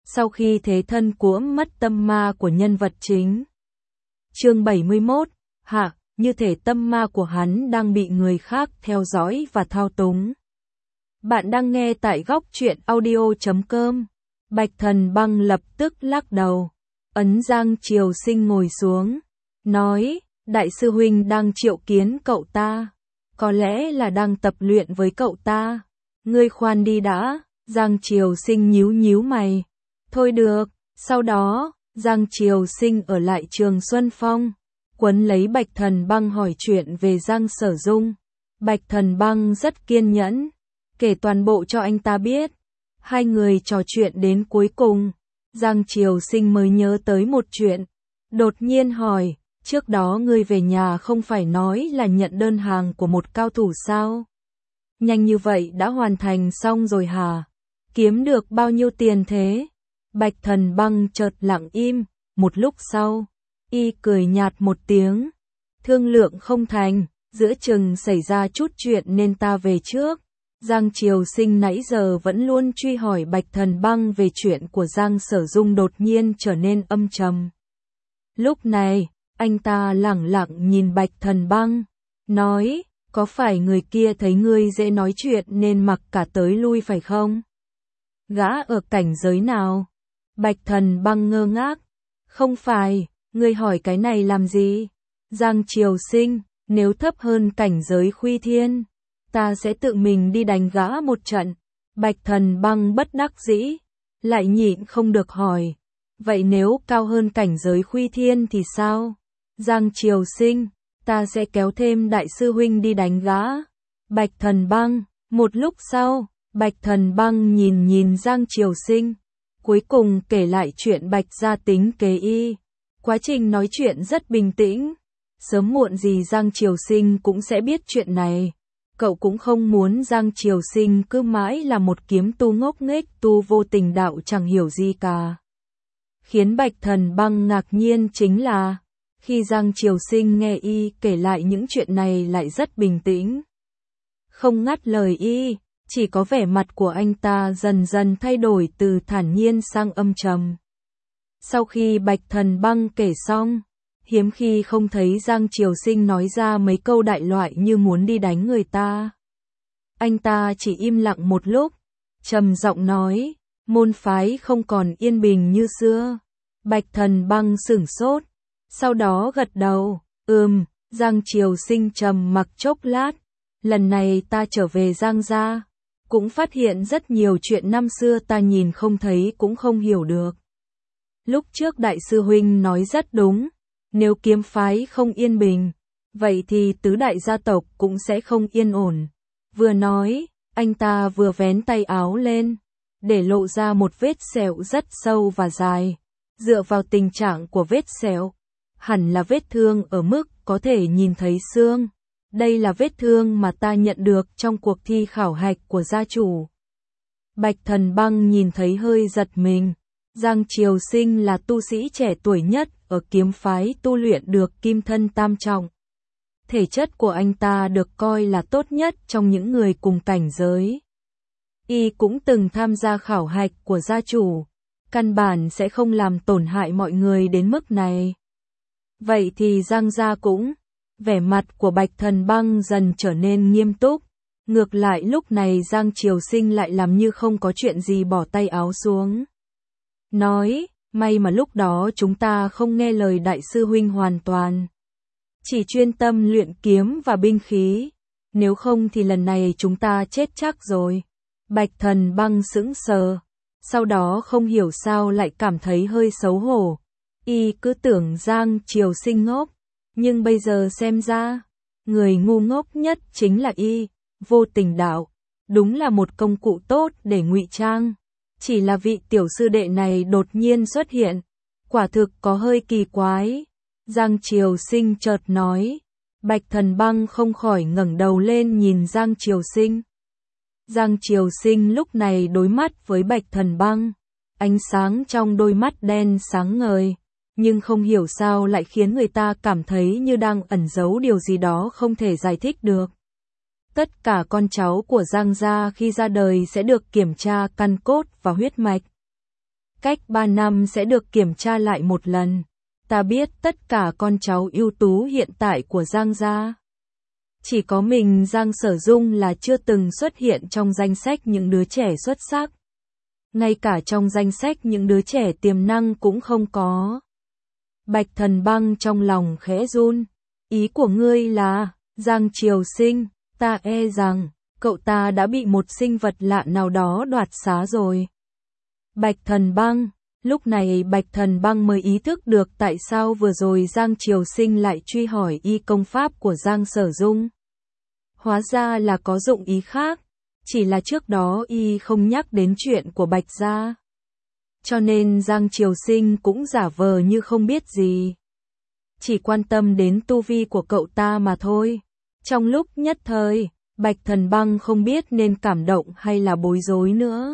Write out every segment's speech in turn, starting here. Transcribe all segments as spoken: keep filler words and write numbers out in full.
sau khi thế thân cuỗm mất tâm ma của nhân vật chính. Chương bảy mươi mốt, hạ, như thể tâm ma của hắn đang bị người khác theo dõi và thao túng. Bạn đang nghe tại góc truyện audio chấm com. Bạch Thần Băng lập tức lắc đầu, ấn Giang Triều Sinh ngồi xuống, nói, đại sư huynh đang triệu kiến cậu ta, có lẽ là đang tập luyện với cậu ta. Ngươi khoan đi đã. Giang Triều Sinh nhíu nhíu mày. Thôi được. Sau đó, Giang Triều Sinh ở lại Trường Xuân Phong, quấn lấy Bạch Thần Băng hỏi chuyện về Giang Sở Dung. Bạch Thần Băng rất kiên nhẫn, kể toàn bộ cho anh ta biết. Hai người trò chuyện đến cuối cùng, Giang Triều Sinh mới nhớ tới một chuyện. Đột nhiên hỏi, trước đó ngươi về nhà không phải nói là nhận đơn hàng của một cao thủ sao? Nhanh như vậy đã hoàn thành xong rồi hả? Kiếm được bao nhiêu tiền thế? Bạch Thần Băng chợt lặng im, một lúc sau, y cười nhạt một tiếng. Thương lượng không thành, giữa chừng xảy ra chút chuyện nên ta về trước. Giang Triều Sinh nãy giờ vẫn luôn truy hỏi Bạch Thần Băng về chuyện của Giang Sở Dung đột nhiên trở nên âm trầm. Lúc này, anh ta lẳng lặng nhìn Bạch Thần Băng, nói, có phải người kia thấy ngươi dễ nói chuyện nên mặc cả tới lui phải không? Gã ở cảnh giới nào? Bạch Thần Băng ngơ ngác, không phải, ngươi hỏi cái này làm gì? Giang Triều Sinh, nếu thấp hơn cảnh giới Khuy Thiên, ta sẽ tự mình đi đánh gã một trận. Bạch Thần Băng bất đắc dĩ, lại nhịn không được hỏi, vậy nếu cao hơn cảnh giới Khuy Thiên thì sao? Giang Triều Sinh, ta sẽ kéo thêm đại sư huynh đi đánh gã. Bạch Thần Băng, một lúc sau, Bạch Thần Băng nhìn nhìn Giang Triều Sinh, cuối cùng kể lại chuyện Bạch gia tính kế y. Quá trình nói chuyện rất bình tĩnh, sớm muộn gì Giang Triều Sinh cũng sẽ biết chuyện này. Cậu cũng không muốn Giang Triều Sinh cứ mãi là một kiếm tu ngốc nghếch tu vô tình đạo chẳng hiểu gì cả. Khiến Bạch Thần Băng ngạc nhiên chính là, khi Giang Triều Sinh nghe y kể lại những chuyện này lại rất bình tĩnh. Không ngắt lời y, chỉ có vẻ mặt của anh ta dần dần thay đổi từ thản nhiên sang âm trầm. Sau khi Bạch Thần Băng kể xong, hiếm khi không thấy Giang Triều Sinh nói ra mấy câu đại loại như muốn đi đánh người ta. Anh ta chỉ im lặng một lúc, trầm giọng nói, môn phái không còn yên bình như xưa. Bạch Thần Băng sửng sốt, sau đó gật đầu, ừm. Giang Triều Sinh trầm mặc chốc lát, lần này ta trở về Giang gia, cũng phát hiện rất nhiều chuyện năm xưa ta nhìn không thấy cũng không hiểu được. Lúc trước đại sư huynh nói rất đúng, nếu kiếm phái không yên bình, vậy thì tứ đại gia tộc cũng sẽ không yên ổn. Vừa nói, anh ta vừa vén tay áo lên, để lộ ra một vết sẹo rất sâu và dài. Dựa vào tình trạng của vết sẹo, hẳn là vết thương ở mức có thể nhìn thấy xương. Đây là vết thương mà ta nhận được trong cuộc thi khảo hạch của gia chủ. Bạch Thần Băng nhìn thấy hơi giật mình. Giang Triều Sinh là tu sĩ trẻ tuổi nhất ở kiếm phái tu luyện được kim thân tam trọng. Thể chất của anh ta được coi là tốt nhất trong những người cùng cảnh giới. Y cũng từng tham gia khảo hạch của gia chủ, căn bản sẽ không làm tổn hại mọi người đến mức này. Vậy thì Giang gia cũng, vẻ mặt của Bạch Thần Băng dần trở nên nghiêm túc. Ngược lại lúc này Giang Triều Sinh lại làm như không có chuyện gì bỏ tay áo xuống. Nói, may mà lúc đó chúng ta không nghe lời đại sư huynh hoàn toàn. Chỉ chuyên tâm luyện kiếm và binh khí. Nếu không thì lần này chúng ta chết chắc rồi. Bạch Thần Băng sững sờ. Sau đó không hiểu sao lại cảm thấy hơi xấu hổ. Y cứ tưởng Giang Triều Sinh ngốc. Nhưng bây giờ xem ra, người ngu ngốc nhất chính là y. Vô tình đạo, đúng là một công cụ tốt để ngụy trang. Chỉ là vị tiểu sư đệ này đột nhiên xuất hiện, quả thực có hơi kỳ quái. Giang Triều Sinh chợt nói. Bạch Thần Băng không khỏi ngẩng đầu lên nhìn Giang Triều Sinh. Giang Triều Sinh lúc này đối mắt với Bạch Thần Băng, ánh sáng trong đôi mắt đen sáng ngời, nhưng không hiểu sao lại khiến người ta cảm thấy như đang ẩn giấu điều gì đó không thể giải thích được. Tất cả con cháu của Giang gia khi ra đời sẽ được kiểm tra căn cốt và huyết mạch. cách ba năm sẽ được kiểm tra lại một lần. Ta biết tất cả con cháu ưu tú hiện tại của Giang gia. Chỉ có mình Giang Sở Dung là chưa từng xuất hiện trong danh sách những đứa trẻ xuất sắc. Ngay cả trong danh sách những đứa trẻ tiềm năng cũng không có. Bạch Thần Băng trong lòng khẽ run. Ý của ngươi là, Giang Triều Sinh, ta e rằng, cậu ta đã bị một sinh vật lạ nào đó đoạt xá rồi. Bạch Thần Băng, lúc này Bạch Thần Băng mới ý thức được tại sao vừa rồi Giang Triều Sinh lại truy hỏi y công pháp của Giang Sở Dung. Hóa ra là có dụng ý khác, chỉ là trước đó y không nhắc đến chuyện của Bạch gia. Cho nên Giang Triều Sinh cũng giả vờ như không biết gì. Chỉ quan tâm đến tu vi của cậu ta mà thôi. Trong lúc nhất thời, Bạch Thần Băng không biết nên cảm động hay là bối rối nữa.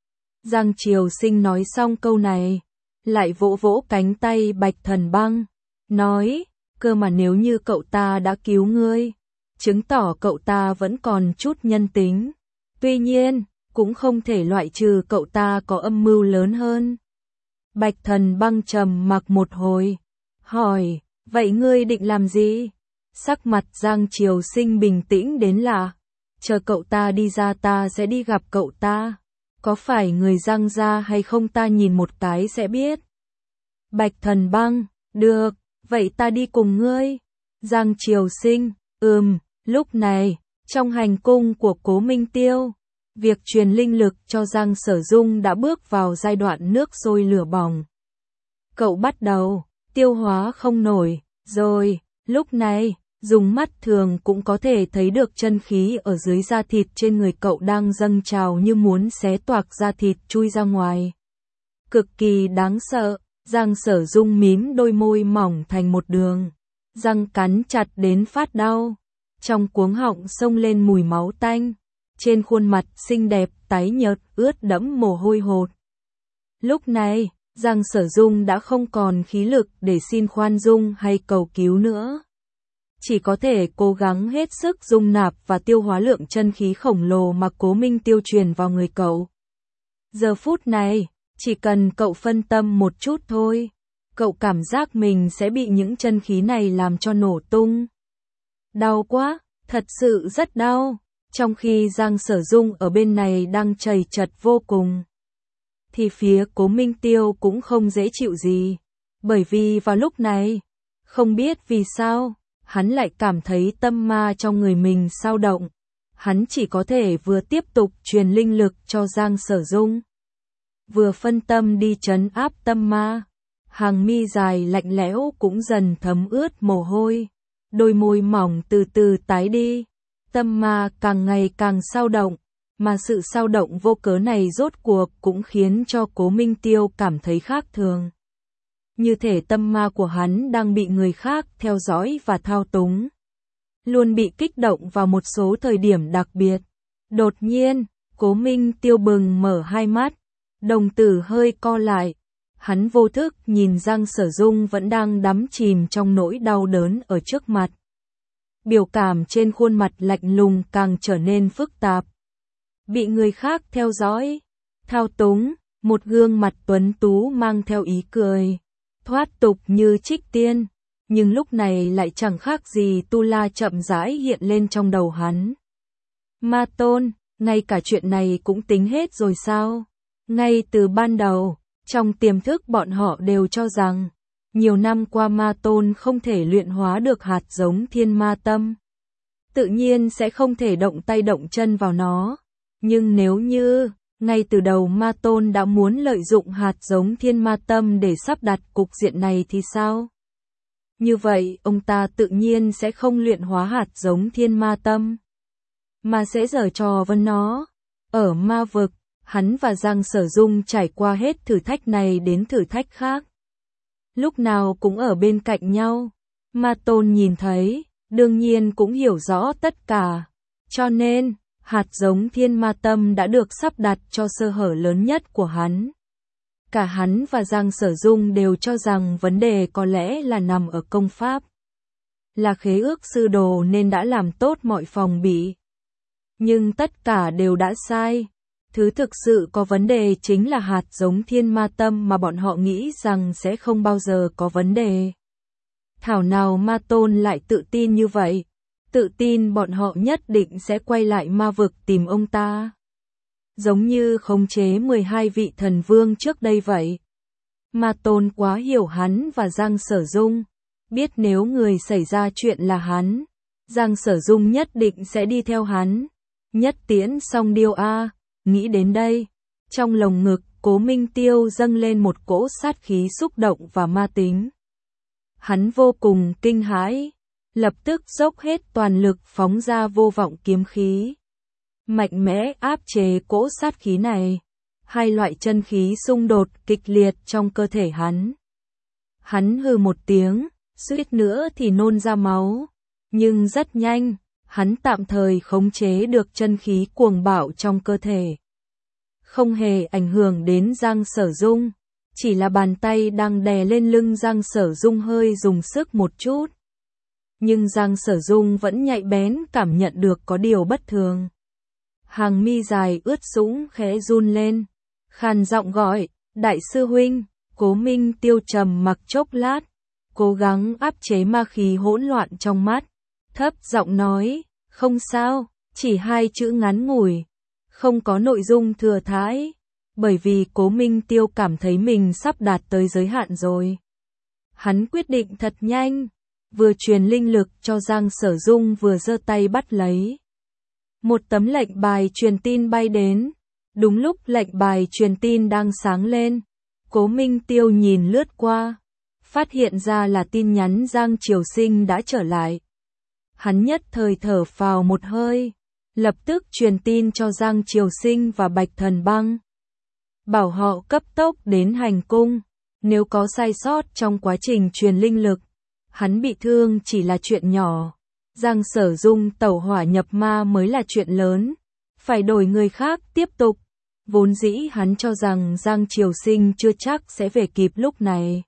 Giang Triều Sinh nói xong câu này, lại vỗ vỗ cánh tay Bạch Thần Băng, nói, cơ mà nếu như cậu ta đã cứu ngươi, chứng tỏ cậu ta vẫn còn chút nhân tính. Tuy nhiên, cũng không thể loại trừ cậu ta có âm mưu lớn hơn. Bạch Thần Băng trầm mặc một hồi, hỏi, vậy ngươi định làm gì? Sắc mặt Giang Triều Sinh bình tĩnh đến lạ, chờ cậu ta đi ra ta sẽ đi gặp cậu ta. Có phải người Giang gia hay không ta nhìn một cái sẽ biết. Bạch Thần Băng, được, vậy ta đi cùng ngươi. Giang Triều Sinh, ừm, lúc này, trong hành cung của Cố Minh Tiêu, việc truyền linh lực cho Giang Sở Dung đã bước vào giai đoạn nước sôi lửa bỏng. Cậu bắt đầu, tiêu hóa không nổi, rồi, lúc này, dùng mắt thường cũng có thể thấy được chân khí ở dưới da thịt trên người cậu đang dâng trào như muốn xé toạc da thịt chui ra ngoài. Cực kỳ đáng sợ, Giang Sở Dung mím đôi môi mỏng thành một đường, răng cắn chặt đến phát đau, trong cuống họng xông lên mùi máu tanh, trên khuôn mặt xinh đẹp tái nhợt ướt đẫm mồ hôi hột. Lúc này, Giang Sở Dung đã không còn khí lực để xin khoan dung hay cầu cứu nữa. Chỉ có thể cố gắng hết sức dung nạp và tiêu hóa lượng chân khí khổng lồ mà Cố Minh Tiêu truyền vào người cậu. Giờ phút này, chỉ cần cậu phân tâm một chút thôi, cậu cảm giác mình sẽ bị những chân khí này làm cho nổ tung. Đau quá, thật sự rất đau, trong khi Giang Sở Dung ở bên này đang chầy chật vô cùng. Thì phía Cố Minh Tiêu cũng không dễ chịu gì, bởi vì vào lúc này, không biết vì sao, hắn lại cảm thấy tâm ma trong người mình dao động. Hắn chỉ có thể vừa tiếp tục truyền linh lực cho Giang Sở Dung, vừa phân tâm đi trấn áp tâm ma. Hàng mi dài lạnh lẽo cũng dần thấm ướt mồ hôi, đôi môi mỏng từ từ tái đi. Tâm ma càng ngày càng dao động, mà sự dao động vô cớ này rốt cuộc cũng khiến cho Cố Minh Tiêu cảm thấy khác thường. Như thể tâm ma của hắn đang bị người khác theo dõi và thao túng. Luôn bị kích động vào một số thời điểm đặc biệt. Đột nhiên, Cố Minh Tiêu bừng mở hai mắt, đồng tử hơi co lại. Hắn vô thức nhìn Giang Sở Dung vẫn đang đắm chìm trong nỗi đau đớn ở trước mặt. Biểu cảm trên khuôn mặt lạnh lùng càng trở nên phức tạp. Bị người khác theo dõi, thao túng, một gương mặt tuấn tú mang theo ý cười, thoát tục như trích tiên, nhưng lúc này lại chẳng khác gì tu la chậm rãi hiện lên trong đầu hắn. Ma Tôn, ngay cả chuyện này cũng tính hết rồi sao? Ngay từ ban đầu, trong tiềm thức bọn họ đều cho rằng, nhiều năm qua Ma Tôn không thể luyện hóa được hạt giống thiên ma tâm. Tự nhiên sẽ không thể động tay động chân vào nó. Nhưng nếu như, ngay từ đầu Ma Tôn đã muốn lợi dụng hạt giống thiên ma tâm để sắp đặt cục diện này thì sao? Như vậy, ông ta tự nhiên sẽ không luyện hóa hạt giống thiên ma tâm, mà sẽ giở trò với nó. Ở ma vực, hắn và Giang Sở Dung trải qua hết thử thách này đến thử thách khác. Lúc nào cũng ở bên cạnh nhau. Ma Tôn nhìn thấy, đương nhiên cũng hiểu rõ tất cả. Cho nên, hạt giống thiên ma tâm đã được sắp đặt cho sơ hở lớn nhất của hắn. Cả hắn và Giang Sở Dung đều cho rằng vấn đề có lẽ là nằm ở công pháp. Là khế ước sư đồ nên đã làm tốt mọi phòng bị. Nhưng tất cả đều đã sai. Thứ thực sự có vấn đề chính là hạt giống thiên ma tâm mà bọn họ nghĩ rằng sẽ không bao giờ có vấn đề. Thảo nào ma tôn lại tự tin như vậy, tự tin bọn họ nhất định sẽ quay lại ma vực tìm ông ta. Giống như khống chế mười hai vị thần vương trước đây vậy. Ma tôn quá hiểu hắn và Giang Sở Dung, biết nếu người xảy ra chuyện là hắn, Giang Sở Dung nhất định sẽ đi theo hắn. Nhất tiễn song điêu a, nghĩ đến đây, trong lồng ngực Cố Minh Tiêu dâng lên một cỗ sát khí xúc động và ma tính. Hắn vô cùng kinh hãi, lập tức dốc hết toàn lực phóng ra vô vọng kiếm khí. Mạnh mẽ áp chế cỗ sát khí này, hai loại chân khí xung đột kịch liệt trong cơ thể hắn. Hắn hừ một tiếng, suýt nữa thì nôn ra máu, nhưng rất nhanh, hắn tạm thời khống chế được chân khí cuồng bạo trong cơ thể. Không hề ảnh hưởng đến Giang Sở Dung, chỉ là bàn tay đang đè lên lưng Giang Sở Dung hơi dùng sức một chút. Nhưng Giang Sở Dung vẫn nhạy bén cảm nhận được có điều bất thường. Hàng mi dài ướt sũng khẽ run lên, khàn giọng gọi, đại sư huynh. Cố Minh Tiêu trầm mặc chốc lát, cố gắng áp chế ma khí hỗn loạn trong mắt, thấp giọng nói, không sao, chỉ hai chữ ngắn ngủi, không có nội dung thừa thãi, bởi vì Cố Minh Tiêu cảm thấy mình sắp đạt tới giới hạn rồi. Hắn quyết định thật nhanh, vừa truyền linh lực cho Giang Sở Dung vừa giơ tay bắt lấy. Một tấm lệnh bài truyền tin bay đến, đúng lúc lệnh bài truyền tin đang sáng lên, Cố Minh Tiêu nhìn lướt qua, phát hiện ra là tin nhắn Giang Triều Sinh đã trở lại. Hắn nhất thời thở phào một hơi, lập tức truyền tin cho Giang Triều Sinh và Bạch Thần Băng. Bảo họ cấp tốc đến hành cung, nếu có sai sót trong quá trình truyền linh lực, hắn bị thương chỉ là chuyện nhỏ. Giang Sở Dung tẩu hỏa nhập ma mới là chuyện lớn, phải đổi người khác tiếp tục. Vốn dĩ hắn cho rằng Giang Triều Sinh chưa chắc sẽ về kịp lúc này.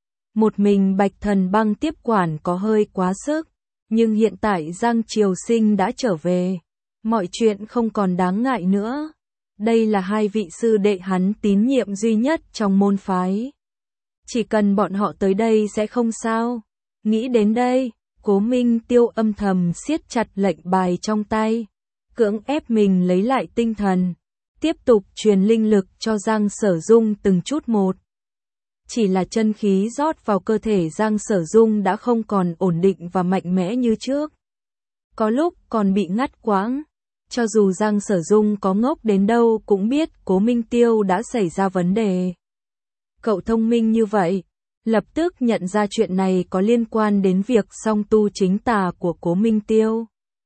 Một mình Bạch Thần Băng tiếp quản có hơi quá sức, nhưng hiện tại Giang Triều Sinh đã trở về, mọi chuyện không còn đáng ngại nữa. Đây là hai vị sư đệ hắn tín nhiệm duy nhất trong môn phái. Chỉ cần bọn họ tới đây sẽ không sao. Nghĩ đến đây, Cố Minh Tiêu âm thầm siết chặt lệnh bài trong tay, cưỡng ép mình lấy lại tinh thần, tiếp tục truyền linh lực cho Giang Sở Dung từng chút một. Chỉ là chân khí rót vào cơ thể Giang Sở Dung đã không còn ổn định và mạnh mẽ như trước. Có lúc còn bị ngắt quãng, cho dù Giang Sở Dung có ngốc đến đâu cũng biết Cố Minh Tiêu đã xảy ra vấn đề. Cậu thông minh như vậy, lập tức nhận ra chuyện này có liên quan đến việc song tu chính tà của Cố Minh Tiêu.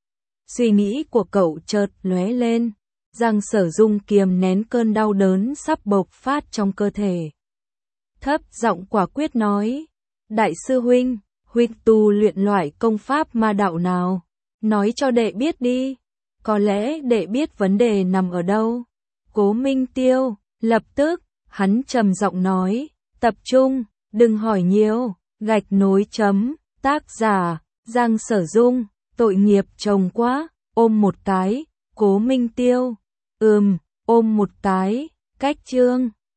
Suy nghĩ của cậu chợt lóe lên, Giang Sở Dung kiềm nén cơn đau đớn sắp bộc phát trong cơ thể. Thấp giọng quả quyết nói, đại sư huynh, huynh tu luyện loại công pháp ma đạo nào? Nói cho đệ biết đi, có lẽ đệ biết vấn đề nằm ở đâu. Cố Minh Tiêu, lập tức, hắn trầm giọng nói, tập trung, đừng hỏi nhiều, gạch nối chấm, tác giả, Giang Sở Dung, tội nghiệp chồng quá, ôm một cái, Cố Minh Tiêu, ừm, ôm một cái, cách chương.